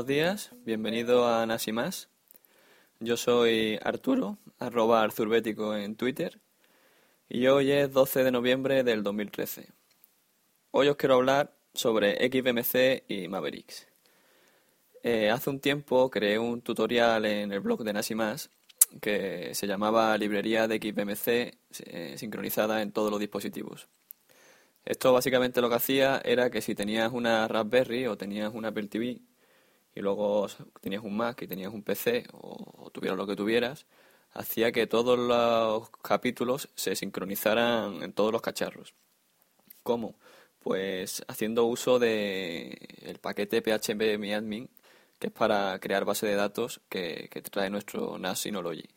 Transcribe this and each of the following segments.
buenos días, bienvenido a NAS y Más. Yo soy Arturo, @arzurbético en Twitter, y hoy es 12 de noviembre del 2013. Hoy os quiero hablar sobre XBMC y Mavericks. Hace un tiempo creé un tutorial en el blog de NAS y Más que se llamaba Librería de XBMC sincronizada en todos los dispositivos. Esto básicamente lo que hacía era que si tenías una Raspberry o tenías una Apple TV y luego tenías un Mac y tenías un PC o tuvieras lo que tuvieras, hacía que todos los capítulos se sincronizaran en todos los cacharros. ¿Cómo? Pues haciendo uso de el paquete phpMyAdmin, que es para crear base de datos que trae nuestro NAS Synology.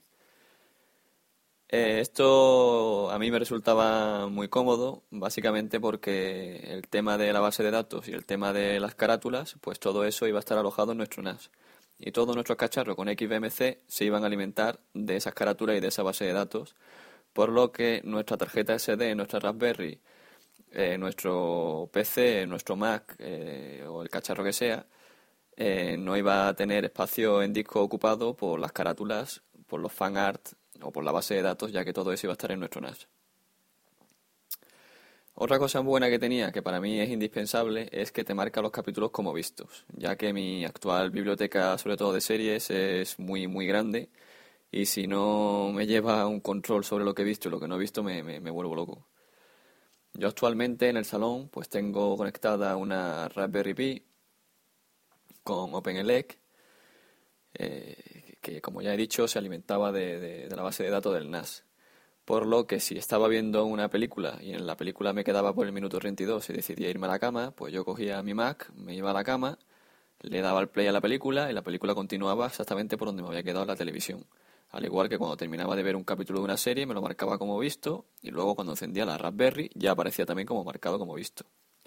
Esto a mí me resultaba muy cómodo, básicamente porque el tema de la base de datos y el tema de las carátulas, pues todo eso iba a estar alojado en nuestro NAS. Y todos nuestros cacharros con XBMC se iban a alimentar de esas carátulas y de esa base de datos, por lo que nuestra tarjeta SD, nuestra Raspberry, nuestro PC, nuestro Mac o el cacharro que sea, no iba a tener espacio en disco ocupado por las carátulas, por los fanart o por la base de datos, ya que todo eso iba a estar en nuestro NAS. Otra cosa buena que tenía, que para mí es indispensable, es que te marca los capítulos como vistos, ya que mi actual biblioteca, sobre todo de series, es muy grande, y si no me lleva un control sobre lo que he visto y lo que no he visto, me vuelvo loco. Yo actualmente en el salón pues tengo conectada una Raspberry Pi con OpenELEC, que como ya he dicho se alimentaba de la base de datos del NAS. Por lo que si estaba viendo una película y en la película me quedaba por el minuto 32 y decidía irme a la cama, pues yo cogía mi Mac, me iba a la cama, le daba al play a la película y la película continuaba exactamente por donde me había quedado en la televisión. Al igual que cuando terminaba de ver un capítulo de una serie me lo marcaba como visto y luego cuando encendía la Raspberry ya aparecía también como marcado como visto.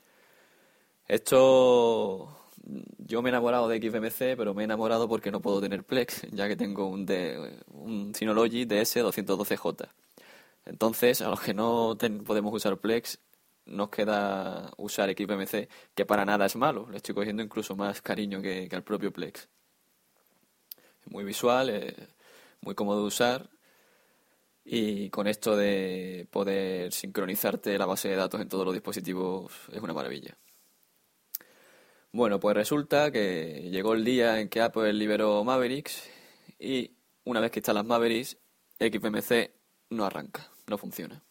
Esto... Yo me he enamorado de XBMC, pero me he enamorado porque no puedo tener Plex, ya que tengo un Synology DS212J. Entonces, a los que no podemos usar Plex, nos queda usar XBMC, que para nada es malo. Le estoy cogiendo incluso más cariño que al propio Plex. Es muy visual, es muy cómodo de usar, y con esto de poder sincronizarte la base de datos en todos los dispositivos es una maravilla. Bueno, pues resulta que llegó el día en que Apple liberó Mavericks y una vez que instalas Mavericks, XBMC no arranca, no funciona.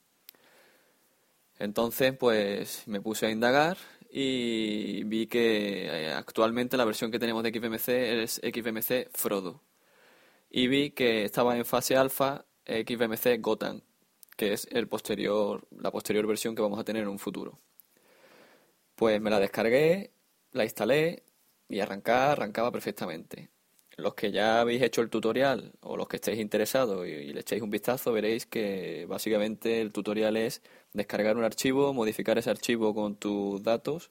Entonces, pues me puse a indagar y vi que actualmente la versión que tenemos de XBMC es XBMC Frodo. Y vi que estaba en fase alfa XBMC Gotham, que es la posterior versión que vamos a tener en un futuro. Pues me la descargué, la instalé y arrancaba perfectamente. Los que ya habéis hecho el tutorial o los que estéis interesados y le echéis un vistazo, veréis que básicamente el tutorial es descargar un archivo, modificar ese archivo con tus datos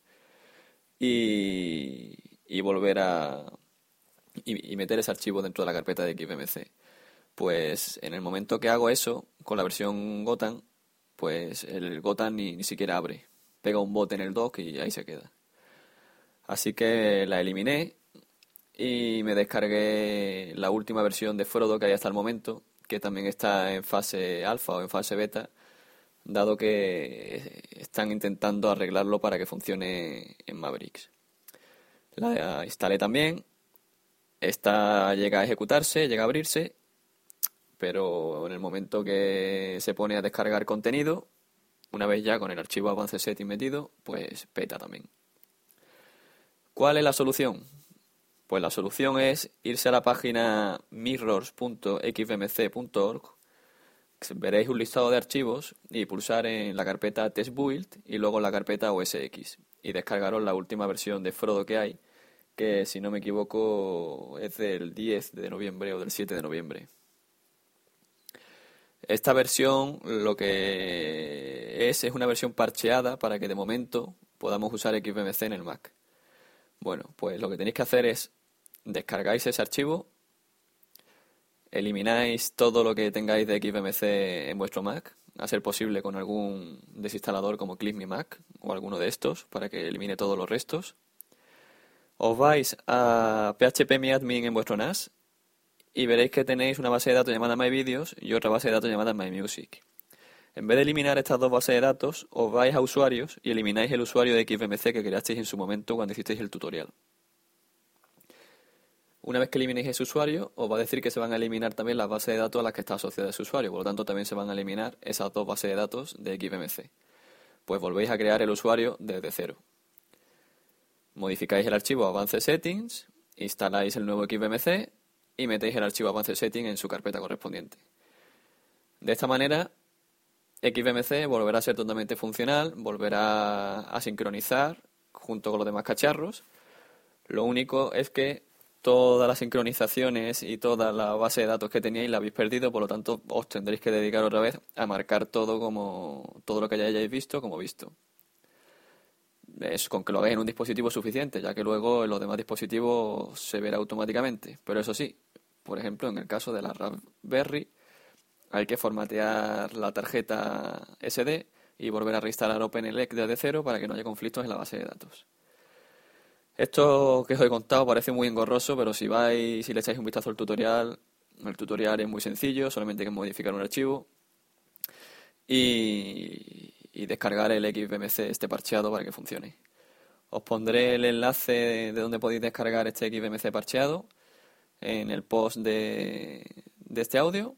y volver y meter ese archivo dentro de la carpeta de XBMC. Pues en el momento que hago eso, con la versión Gotham, pues el Gotham ni siquiera abre. Pega un bote en el dock y ahí se queda. Así que la eliminé y me descargué la última versión de Frodo que hay hasta el momento, que también está en fase alfa o en fase beta, dado que están intentando arreglarlo para que funcione en Mavericks. La instalé también, esta llega a ejecutarse, llega a abrirse, pero en el momento que se pone a descargar contenido, una vez ya con el archivo Advanced Setting metido, pues peta también. ¿Cuál es la solución? Pues la solución es irse a la página mirrors.xbmc.org. Veréis un listado de archivos y pulsar en la carpeta testbuild y luego en la carpeta OSX y descargaros la última versión de Frodo que hay, que si no me equivoco es del 10 de noviembre o del 7 de noviembre. Esta versión lo que es una versión parcheada para que de momento podamos usar XBMC en el Mac. Bueno, pues lo que tenéis que hacer es descargáis ese archivo, elimináis todo lo que tengáis de XBMC en vuestro Mac, a ser posible con algún desinstalador como CleanMeMac o alguno de estos para que elimine todos los restos. Os vais a phpMyAdmin en vuestro NAS y veréis que tenéis una base de datos llamada MyVideos y otra base de datos llamada MyMusic. En vez de eliminar estas dos bases de datos, os vais a usuarios y elimináis el usuario de XBMC que creasteis en su momento cuando hicisteis el tutorial. Una vez que eliminéis ese usuario, os va a decir que se van a eliminar también las bases de datos a las que está asociada ese usuario. Por lo tanto, también se van a eliminar esas dos bases de datos de XBMC. Pues volvéis a crear el usuario desde cero. Modificáis el archivo Advanced Settings, instaláis el nuevo XBMC y metéis el archivo Advanced Settings en su carpeta correspondiente. De esta manera, XBMC volverá a ser totalmente funcional, volverá a sincronizar junto con los demás cacharros. Lo único es que todas las sincronizaciones y toda la base de datos que teníais la habéis perdido, por lo tanto os tendréis que dedicar otra vez a marcar todo lo que ya hayáis visto como visto. Es con que lo hagáis en un dispositivo suficiente, ya que luego en los demás dispositivos se verá automáticamente. Pero eso sí, por ejemplo, en el caso de la Raspberry, hay que formatear la tarjeta SD y volver a reinstalar OpenELEC desde cero para que no haya conflictos en la base de datos. Esto que os he contado parece muy engorroso, pero si le echáis un vistazo al tutorial, el tutorial es muy sencillo, solamente hay que modificar un archivo y descargar el XBMC este parcheado para que funcione. Os pondré el enlace de donde podéis descargar este XBMC parcheado en el post de este audio.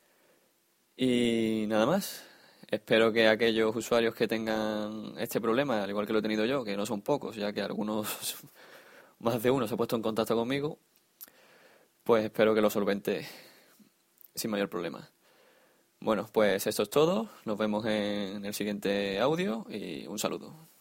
Y nada más. Espero que aquellos usuarios que tengan este problema, al igual que lo he tenido yo, que no son pocos, ya que algunos, más de uno, se ha puesto en contacto conmigo, pues espero que lo solvente sin mayor problema. Bueno, pues esto es todo. Nos vemos en el siguiente audio y un saludo.